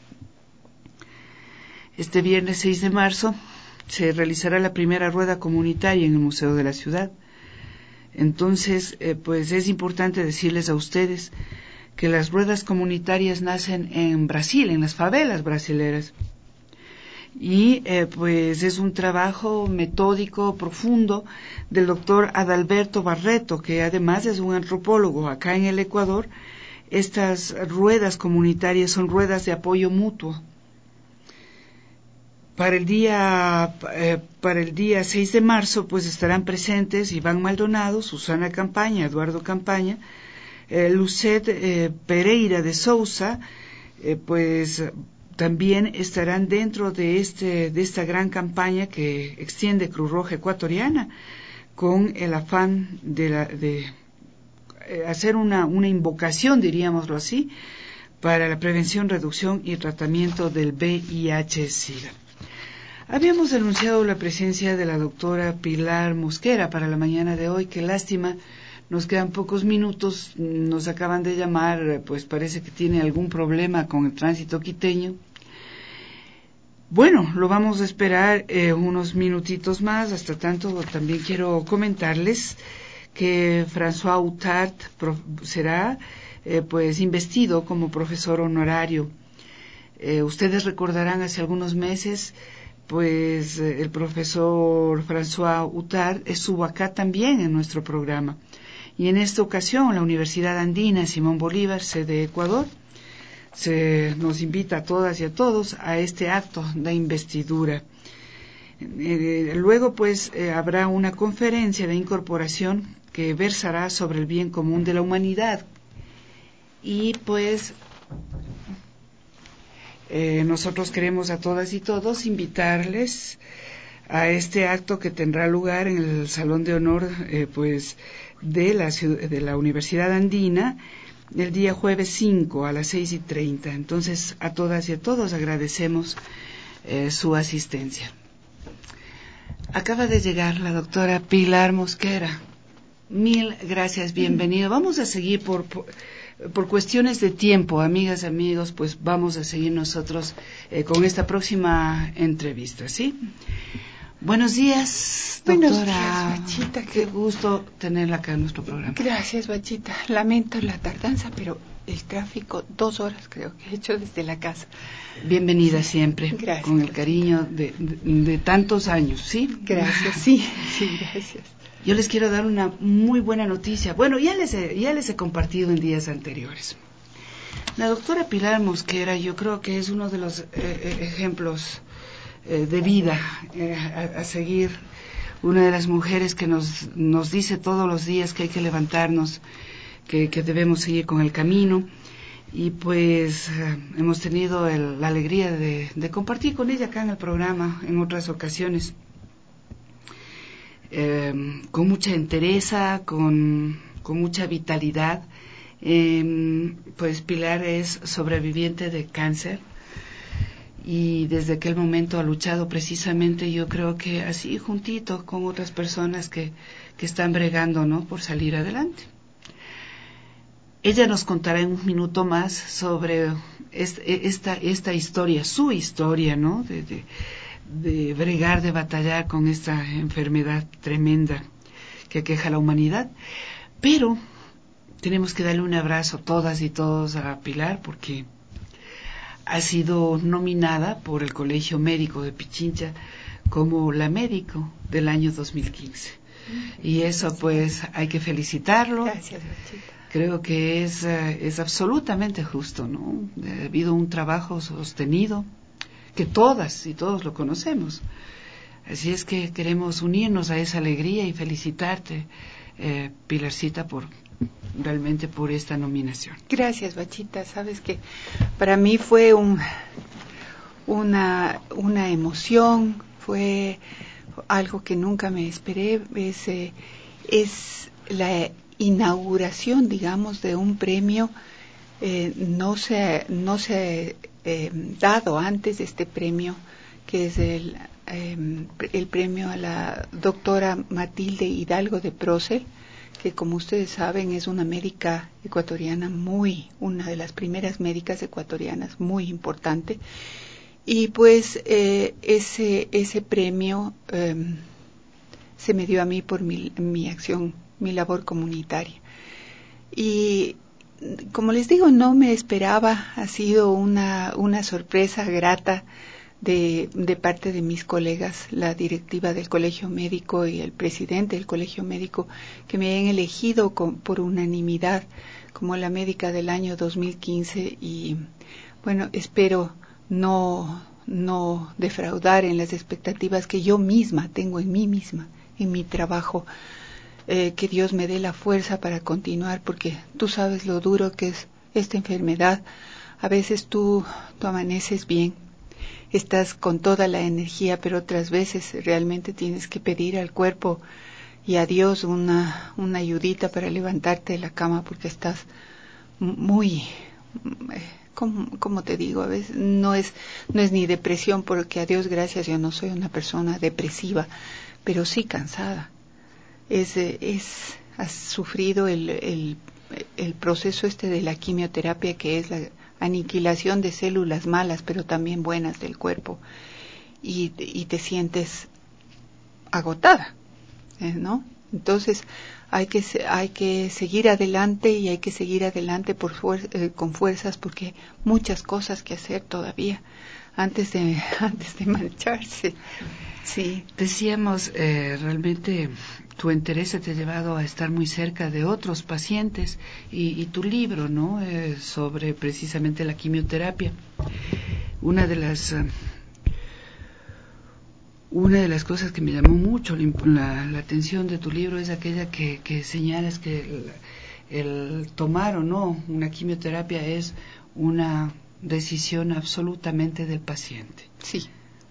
S3: Este viernes seis de marzo se realizará la primera rueda comunitaria en el Museo de la Ciudad. Entonces, eh, pues es importante decirles a ustedes que las ruedas comunitarias nacen en Brasil, en las favelas brasileras. Y eh, pues es un trabajo metódico, profundo, del doctor Adalberto Barreto, que además es un antropólogo. Acá en el Ecuador, estas ruedas comunitarias son ruedas de apoyo mutuo. Para el día eh, para el día seis de marzo, pues estarán presentes Iván Maldonado, Susana Campaña, Eduardo Campaña, eh, Lucet eh, Pereira de Sousa, eh, pues también estarán dentro de este de esta gran campaña que extiende Cruz Roja Ecuatoriana, con el afán de, la, de eh, hacer una, una invocación, diríamoslo así, para la prevención, reducción y tratamiento del V I H SIDA. Habíamos anunciado la presencia de la doctora Pilar Mosquera para la mañana de hoy. Qué lástima, nos quedan pocos minutos, nos acaban de llamar, pues parece que tiene algún problema con el tránsito quiteño. Bueno, lo vamos a esperar eh, unos minutitos más. Hasta tanto, también quiero comentarles que François Outard será eh, pues investido como profesor honorario. Eh, ustedes recordarán hace algunos meses, pues eh, el profesor François Outard estuvo acá también en nuestro programa. Y en esta ocasión la Universidad Andina Simón Bolívar, sede Ecuador, se nos invita a todas y a todos a este acto de investidura. Eh, luego pues eh, habrá una conferencia de incorporación que versará sobre el bien común de la humanidad. Y pues Eh, nosotros queremos a todas y todos invitarles a este acto que tendrá lugar en el Salón de Honor eh, pues de la, de la Universidad Andina el día jueves cinco a las seis y treinta. Entonces, a todas y a todos agradecemos eh, su asistencia. Acaba de llegar la doctora Pilar Mosquera. Mil gracias, bienvenido. Vamos a seguir por... por Por cuestiones de tiempo, amigas, amigos, pues vamos a seguir nosotros eh, con esta próxima entrevista, ¿sí? Buenos días, doctora.
S11: Buenos días, Bachita.
S3: Qué gusto tenerla acá en nuestro programa.
S11: Gracias, Bachita. Lamento la tardanza, pero el tráfico, dos horas creo que he hecho desde la casa.
S3: Bienvenida siempre,
S11: gracias,
S3: con el cariño de, de, de tantos años, ¿sí?
S11: Gracias, sí, sí, gracias.
S3: Yo les quiero dar una muy buena noticia. Bueno, ya les he, ya les he compartido en días anteriores. La doctora Pilar Mosquera, yo creo que es uno de los eh, ejemplos eh, de vida eh, a, a seguir. Una de las mujeres que nos, nos dice todos los días que hay que levantarnos, que, que debemos seguir con el camino. Y pues eh, hemos tenido el, la alegría de, de compartir con ella acá en el programa en otras ocasiones. Eh, con mucha entereza, con, con mucha vitalidad. Eh, pues Pilar es sobreviviente de cáncer y desde aquel momento ha luchado precisamente, yo creo que así juntito con otras personas que, que están bregando, ¿no?, por salir adelante. Ella nos contará en un minuto más sobre esta, esta historia, su historia, ¿no?, de, de de bregar, de batallar con esta enfermedad tremenda que aqueja a la humanidad. Pero tenemos que darle un abrazo todas y todos a Pilar, porque ha sido nominada por el Colegio Médico de Pichincha como la médico del año dos mil quince. Y eso pues hay que felicitarlo.
S11: Gracias, Bachita.
S3: Creo que es, es absolutamente justo, ¿no? Ha habido un trabajo sostenido que todas y todos lo conocemos. Así es que queremos unirnos a esa alegría y felicitarte, eh, Pilarcita, por realmente por esta nominación.
S11: Gracias, Bachita. Sabes que para mí fue un, una, una emoción, fue algo que nunca me esperé. Es, eh, es la inauguración, digamos, de un premio. Eh, no se, no se eh, dado antes este premio, que es el, eh, el premio a la doctora Matilde Hidalgo de Procel,
S3: que como ustedes saben es una médica ecuatoriana muy, una de las primeras médicas ecuatorianas muy importante. Y pues eh, ese, ese premio eh, se me dio a mí por mi, mi acción, mi labor comunitaria. Y como les digo, no me esperaba, ha sido una, una sorpresa grata de, de parte de mis colegas, la directiva del Colegio Médico y el presidente del Colegio Médico, que me han elegido con, por unanimidad como la médica del año dos mil quince. Y bueno, espero no, no defraudar en las expectativas que yo misma tengo en mí misma, en mi trabajo. Eh, que Dios me dé la fuerza para continuar, porque tú sabes lo duro que es esta enfermedad. A veces tú, tú amaneces bien, estás con toda la energía, pero otras veces realmente tienes que pedir al cuerpo y a Dios una, una ayudita para levantarte de la cama, porque estás muy, ¿cómo, cómo te digo? A veces no es, no es ni depresión, porque a Dios gracias yo no soy una persona depresiva, pero sí cansada. Es, es, has sufrido el, el, el proceso este de la quimioterapia, que es la aniquilación de células malas, pero también buenas del cuerpo, y, y te sientes agotada, ¿eh? ¿no? Entonces hay que, hay que seguir adelante, y hay que seguir adelante por fuer, eh, con fuerzas, porque hay muchas cosas que hacer todavía antes de, antes de marcharse. Sí, decíamos, eh, realmente tu interés te ha llevado a estar muy cerca de otros pacientes, y, y tu libro, ¿no? Eh, sobre precisamente la quimioterapia. Una de las uh, una de las cosas que me llamó mucho la, la atención de tu libro es aquella que, que señalas que el, el tomar o no una quimioterapia es una decisión absolutamente del paciente. Sí.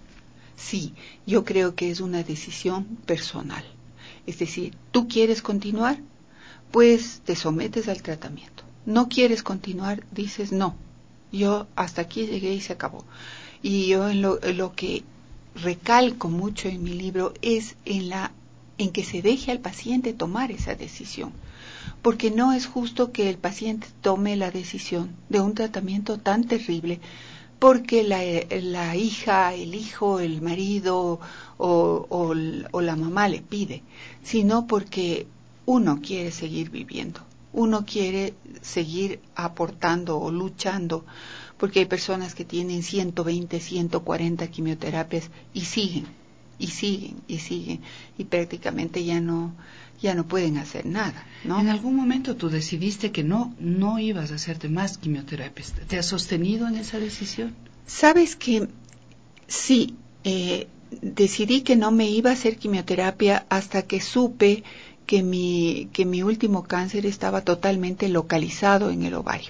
S3: Sí, yo creo que es una decisión personal. Es decir, tú quieres continuar, pues te sometes al tratamiento. No quieres continuar, dices no, yo hasta aquí llegué y se acabó. Y yo en lo, en lo que recalco mucho en mi libro es en la en que se deje al paciente tomar esa decisión, porque no es justo que el paciente tome la decisión de un tratamiento tan terrible porque la, la hija, el hijo, el marido o, o, o la mamá le pide, sino porque uno quiere seguir viviendo, uno quiere seguir aportando o luchando, porque hay personas que tienen ciento veinte, ciento cuarenta quimioterapias y siguen, y siguen, y siguen, y prácticamente ya no, ya no pueden hacer nada, ¿no? En algún momento tú decidiste que no, no ibas a hacerte más quimioterapias. ¿Te has sostenido en esa decisión? Sabes que sí, eh, decidí que no me iba a hacer quimioterapia hasta que supe que mi, que mi último cáncer estaba totalmente localizado en el ovario.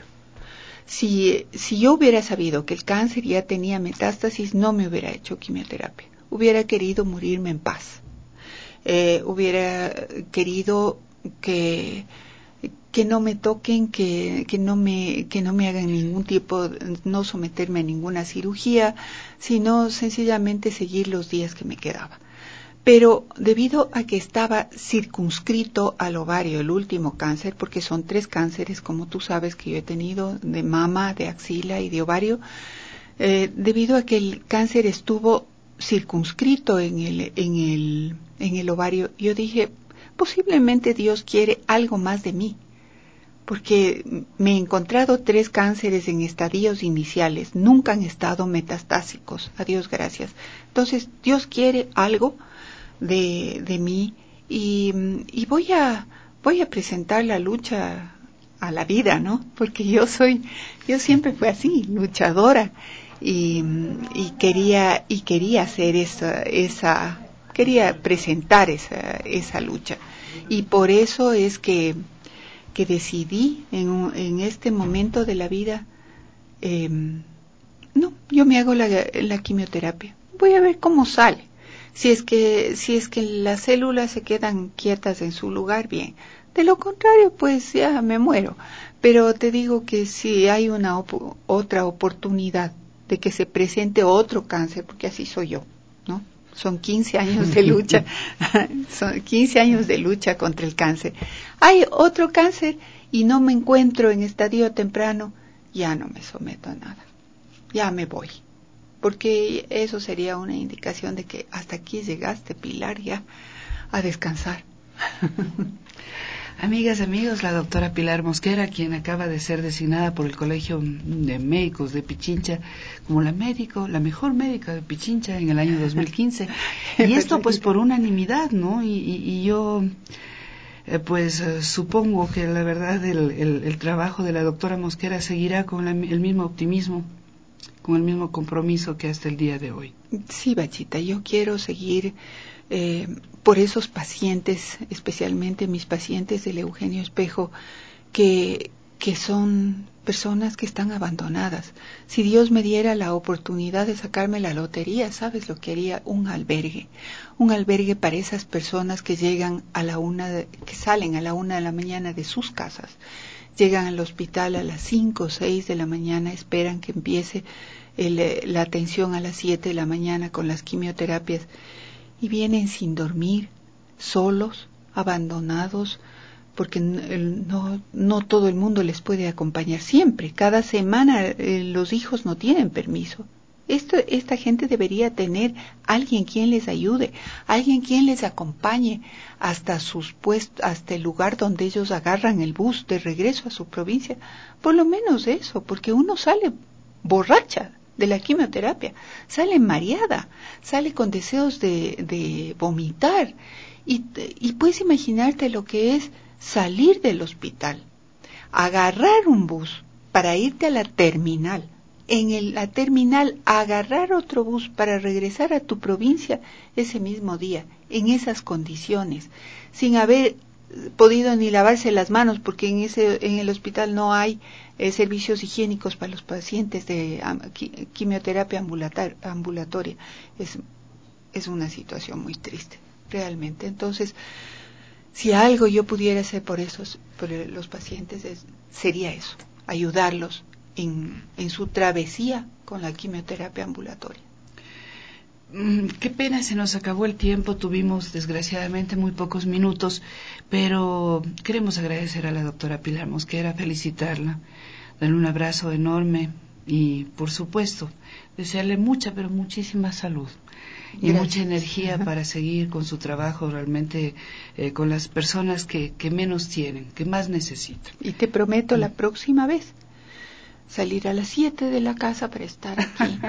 S3: Si, si yo hubiera sabido que el cáncer ya tenía metástasis, no me hubiera hecho quimioterapia. Hubiera querido morirme en paz. Eh, hubiera querido que que no me toquen, que, que no me que no me hagan ningún tipo, no someterme a ninguna cirugía, sino sencillamente seguir los días que me quedaba. Pero debido a que estaba circunscrito al ovario el último cáncer, porque son tres cánceres, como tú sabes que yo he tenido, de mama, de axila y de ovario, eh, debido a que el cáncer estuvo circunscrito en el en el en el ovario, yo dije, posiblemente Dios quiere algo más de mí, porque me he encontrado tres cánceres en estadios iniciales, nunca han estado metastásicos, a Dios gracias. Entonces Dios quiere algo de de mí, y, y voy a voy a presentar la lucha a la vida, ¿no? Porque yo soy yo siempre fui así, luchadora. Y, y quería y quería hacer esa esa quería presentar esa esa lucha, y por eso es que que decidí en, en este momento de la vida, eh, no, yo me hago la, la quimioterapia, voy a ver cómo sale. Si es que si es que las células se quedan quietas en su lugar, bien. De lo contrario, pues ya me muero. Pero te digo que si hay una op- otra oportunidad de que se presente otro cáncer, porque así soy yo, ¿no?
S12: Son quince años de lucha, son quince años de lucha contra el cáncer. Hay otro cáncer y no me encuentro en estadio temprano, ya no me someto a nada, ya me voy, porque eso sería una indicación de que hasta aquí llegaste, Pilar, ya a descansar.
S3: Amigas, amigos, la doctora Pilar Mosquera, quien acaba de ser designada por el Colegio de Médicos de Pichincha como la médico, la mejor médica de Pichincha en el año dos mil quince. Y esto pues por unanimidad, ¿no? Y, y, y yo eh, pues eh, supongo que la verdad el, el, el trabajo de la doctora Mosquera seguirá con la, el mismo optimismo, con el mismo compromiso que hasta el día de hoy.
S12: Sí, Bachita, yo quiero seguir eh, por esos pacientes, especialmente mis pacientes del Eugenio Espejo, que, que son personas que están abandonadas. Si Dios me diera la oportunidad de sacarme la lotería, ¿sabes lo que haría? Un albergue. Un albergue para esas personas que llegan a la una, de, que salen a la una de la mañana de sus casas, llegan al hospital a las cinco o seis de la mañana, esperan que empiece el, la atención a las siete de la mañana con las quimioterapias, y vienen sin dormir, solos, abandonados, porque no, no todo el mundo les puede acompañar siempre. Cada semana eh, los hijos no tienen permiso. Esto, esta gente debería tener alguien quien les ayude, alguien quien les acompañe hasta sus puestos, hasta el lugar donde ellos agarran el bus de regreso a su provincia. Por lo menos eso, porque uno sale borracha de la quimioterapia, sale mareada, sale con deseos de, de vomitar, y, y puedes imaginarte lo que es salir del hospital, agarrar un bus para irte a la terminal, en el, la terminal agarrar otro bus para regresar a tu provincia ese mismo día, en esas condiciones, sin haber podido ni lavarse las manos, porque en ese en el hospital no hay eh, servicios higiénicos para los pacientes de um, qui, quimioterapia ambulatoria. Es, es una situación muy triste, realmente. Entonces, si algo yo pudiera hacer por esos, por los pacientes, es, sería eso, ayudarlos en, en su travesía con la quimioterapia ambulatoria.
S3: Qué pena, se nos acabó el tiempo, tuvimos desgraciadamente muy pocos minutos, pero queremos agradecer a la doctora Pilar Mosquera, felicitarla, darle un abrazo enorme y, por supuesto, desearle mucha, pero muchísima salud y Gracias. mucha energía Ajá. para seguir con su trabajo realmente eh, con las personas que, que menos tienen, que más necesitan.
S12: Y te prometo la próxima vez salir a las siete de la casa para estar aquí.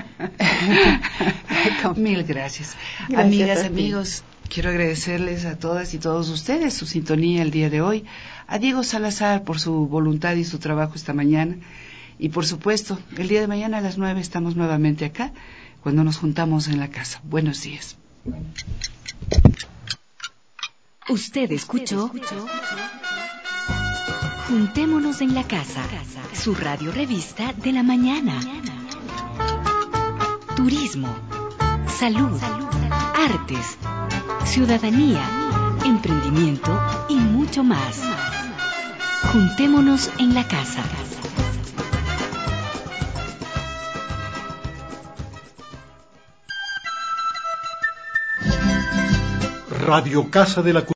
S3: Mil gracias. gracias Amigas, amigos, quiero agradecerles a todas y todos ustedes su sintonía el día de hoy, a Diego Salazar por su voluntad y su trabajo esta mañana, y por supuesto, el día de mañana a las nueve estamos nuevamente acá, cuando nos juntamos en la casa. Buenos días.
S1: Usted escuchó Juntémonos en la Casa, su radio revista de la mañana. Turismo, salud, artes, ciudadanía, emprendimiento y mucho más. Juntémonos en la Casa.
S6: Radio Casa de la Cultura.